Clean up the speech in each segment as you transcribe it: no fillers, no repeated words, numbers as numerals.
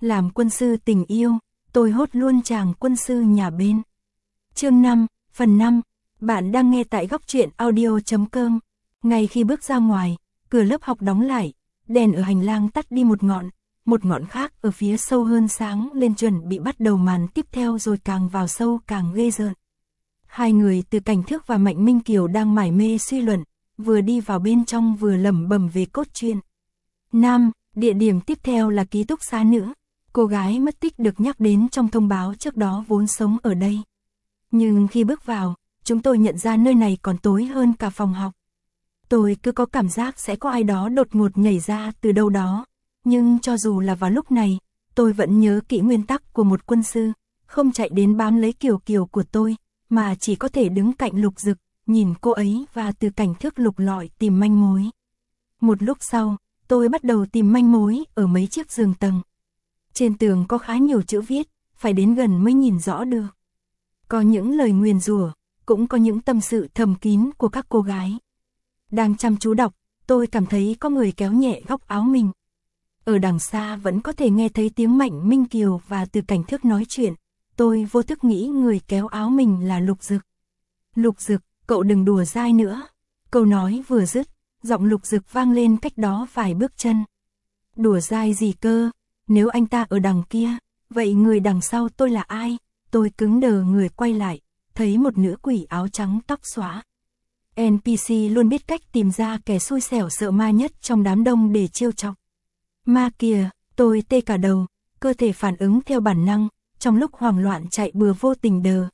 Làm quân sư tình yêu, tôi hốt luôn chàng quân sư nhà bên. Chương 5, phần 5. Bạn đang nghe tại góc truyện audio.com. Ngay khi bước ra ngoài, cửa lớp học đóng lại, đèn ở hành lang tắt đi một ngọn khác ở phía sâu hơn sáng lên chuẩn bị bắt đầu màn tiếp theo, rồi càng vào sâu càng ghê rợn. Hai người Từ Cảnh Thước và Mạnh Minh Kiều đang mải mê suy luận, vừa đi vào bên trong vừa lẩm bẩm về cốt truyện. Nam, địa điểm tiếp theo là ký túc xá nữ. Cô gái mất tích được nhắc đến trong thông báo trước đó vốn sống ở đây. Nhưng khi bước vào, chúng tôi nhận ra nơi này còn tối hơn cả phòng học. Tôi cứ có cảm giác sẽ có ai đó đột ngột nhảy ra từ đâu đó. Nhưng cho dù là vào lúc này, tôi vẫn nhớ kỹ nguyên tắc của một quân sư, không chạy đến bám lấy Kiều Kiều của tôi, mà chỉ có thể đứng cạnh Lục Dực, nhìn cô ấy và Từ Cảnh Thước lục lọi tìm manh mối. Một lúc sau, tôi bắt đầu tìm manh mối ở mấy chiếc giường tầng. Trên tường có khá nhiều chữ viết, phải đến gần mới nhìn rõ được. Có những lời nguyền rủa, cũng có những tâm sự thầm kín của các cô gái. Đang chăm chú đọc, tôi cảm thấy có người kéo nhẹ góc áo mình. Ở đằng xa vẫn có thể nghe thấy tiếng Mạnh Minh Kiều và Từ Cảnh Thước nói chuyện. Tôi vô thức nghĩ người kéo áo mình là Lục Dực. Lục Dực, cậu đừng đùa dai nữa. Câu nói vừa dứt, giọng Lục Dực vang lên cách đó vài bước chân. Đùa dai gì cơ? Nếu anh ta ở đằng kia, vậy người đằng sau tôi là ai? Tôi cứng đờ người quay lại, thấy một nữ quỷ áo trắng tóc xõa. NPC luôn biết cách tìm ra kẻ xui xẻo sợ ma nhất trong đám đông để trêu chọc. Ma kìa, tôi tê cả đầu, cơ thể phản ứng theo bản năng, trong lúc hoảng loạn chạy bừa vô tình đờ,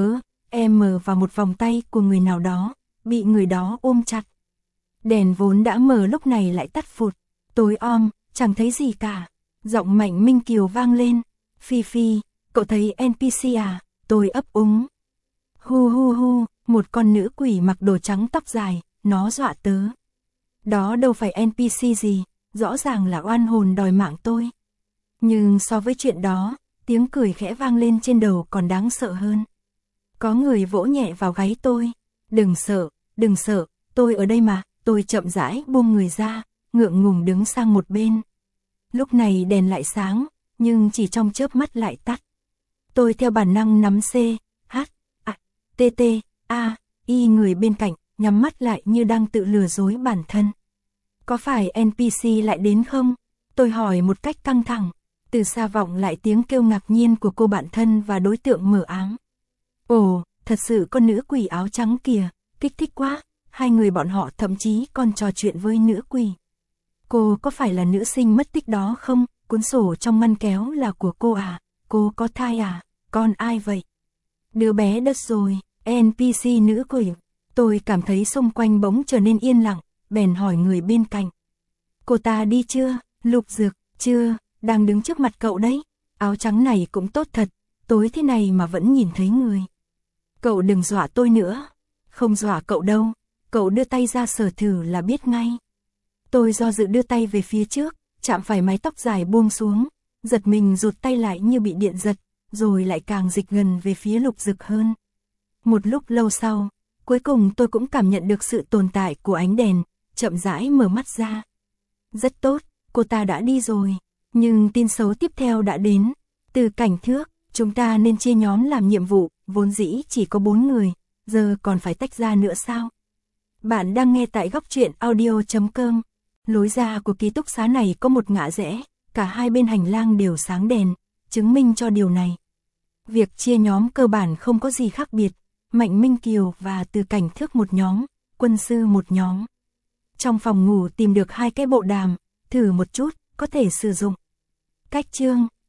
em mờ vào một vòng tay của người nào đó, bị người đó ôm chặt. Đèn vốn đã mờ lúc này lại tắt phụt, tối om, chẳng thấy gì cả. Giọng Mạnh Minh Kiều vang lên, Phi Phi, cậu thấy NPC à? Tôi ấp úng. Hu hu hu, một con nữ quỷ mặc đồ trắng tóc dài, nó dọa tớ. Đó đâu phải NPC gì, rõ ràng là oan hồn đòi mạng tôi. Nhưng so với chuyện đó, tiếng cười khẽ vang lên trên đầu còn đáng sợ hơn. Có người vỗ nhẹ vào gáy tôi. Đừng sợ, tôi ở đây mà. Tôi chậm rãi buông người ra, ngượng ngùng đứng sang một bên. Lúc này đèn lại sáng, nhưng chỉ trong chớp mắt lại tắt. Tôi theo bản năng nắm C, H, A, T, T, A, I người bên cạnh, nhắm mắt lại như đang tự lừa dối bản thân. Có phải NPC lại đến không? Tôi hỏi một cách căng thẳng. Từ xa vọng lại tiếng kêu ngạc nhiên của cô bạn thân và đối tượng mờ ám. Ồ, thật sự con nữ quỷ áo trắng kìa, kích thích quá. Hai người bọn họ thậm chí còn trò chuyện với nữ quỷ. Cô có phải là nữ sinh mất tích đó không? Cuốn sổ trong ngăn kéo là của cô à? Cô có thai à? Con ai vậy? Đứa bé đất rồi, NPC nữ quỷ. Tôi cảm thấy xung quanh bỗng trở nên yên lặng, bèn hỏi người bên cạnh. Cô ta đi chưa? Lục Dực, chưa, đang đứng trước mặt cậu đấy. Áo trắng này cũng tốt thật, tối thế này mà vẫn nhìn thấy người. Cậu đừng dọa tôi nữa. Không dọa cậu đâu, cậu đưa tay ra sờ thử là biết ngay. Tôi do dự đưa tay về phía trước, chạm phải mái tóc dài buông xuống, giật mình rụt tay lại như bị điện giật, rồi lại càng dịch gần về phía Lục Dực hơn. Một lúc lâu sau, cuối cùng tôi cũng cảm nhận được sự tồn tại của ánh đèn, chậm rãi mở mắt ra. Rất tốt, cô ta đã đi rồi, nhưng tin xấu tiếp theo đã đến. Từ Cảnh Thước, chúng ta nên chia nhóm làm nhiệm vụ, vốn dĩ chỉ có 4 người, giờ còn phải tách ra nữa sao? Bạn đang nghe tại góc truyện audio.com. Lối ra của ký túc xá này có một ngã rẽ, cả hai bên hành lang đều sáng đèn, chứng minh cho điều này. Việc chia nhóm cơ bản không có gì khác biệt, Mạnh Minh Kiều và Từ Cảnh Thước một nhóm, quân sư một nhóm. Trong phòng ngủ tìm được 2 cái bộ đàm, thử một chút, có thể sử dụng. Cách chương